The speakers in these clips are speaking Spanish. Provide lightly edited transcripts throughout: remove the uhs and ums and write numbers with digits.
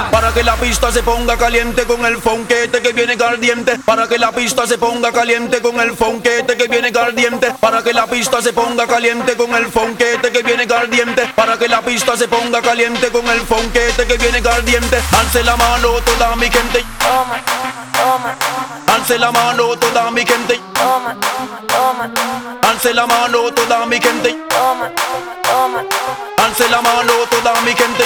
Para que la pista se ponga caliente con el fonquete que viene caliente. Para que la pista se ponga caliente con el fonquete que viene caliente. Para que la pista se ponga caliente con el fonquete que viene caliente. Para que la pista se ponga caliente con el fonquete que viene caliente. Alce la mano toda mi gente. Toma, toma, Alce la mano toda mi gente. toma, toma, Alce la mano toda mi gente. toma, toma. Alce la mano toda mi gente.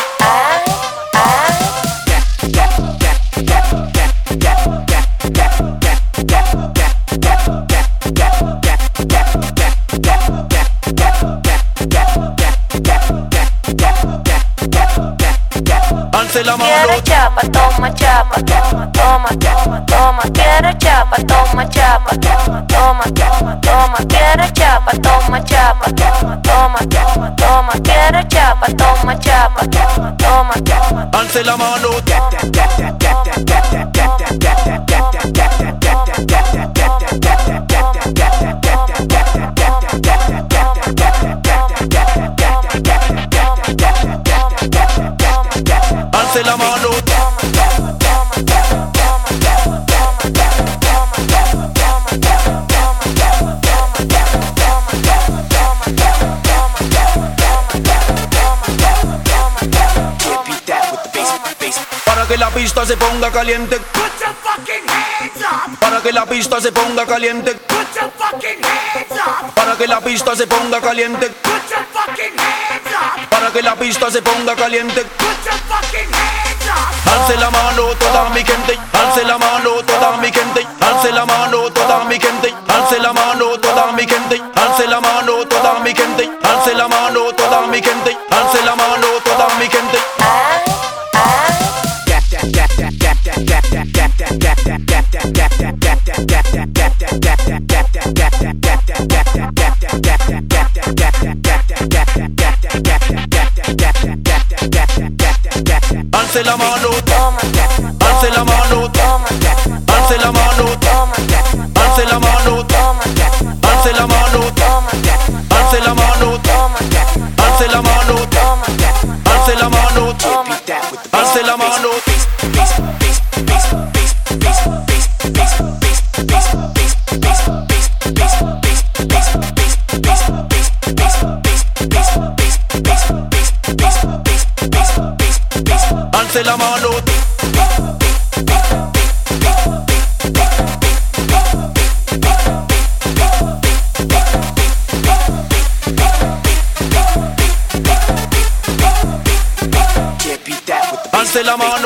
Alce la mano. Quiero chapa, toma chapa, toma, toma, toma, toma. Quiero chapa, toma chapa, toma, toma, toma, toma. Quiero chapa, toma chapa, toma, toma, toma, toma. Quiero chapa, toma chapa, toma, toma, toma. Alce la mano. Alce la mano. Para que la pista se ponga caliente. Put your fucking hands up! Para que la pista se ponga caliente. Put your fucking hands up! Para que la pista se ponga caliente. Put your fucking hands up! Para que la pista se ponga caliente. Put your fucking hands up! Alce la mano toda mi gente. Alce la mano toda mi gente. Alce la mano toda mi gente. Alce la mano toda mi gente. Alce la mano toda mi gente. Alce la mano toda mi gente. Alce la mano toda mi gente. Alce la mano. Alce la mano. Alce la mano. Alce la mano. Alce la mano. Alce la mano. Alce la mano. Alce la mano. Alce la mano. Alce la mano. Alce la mano.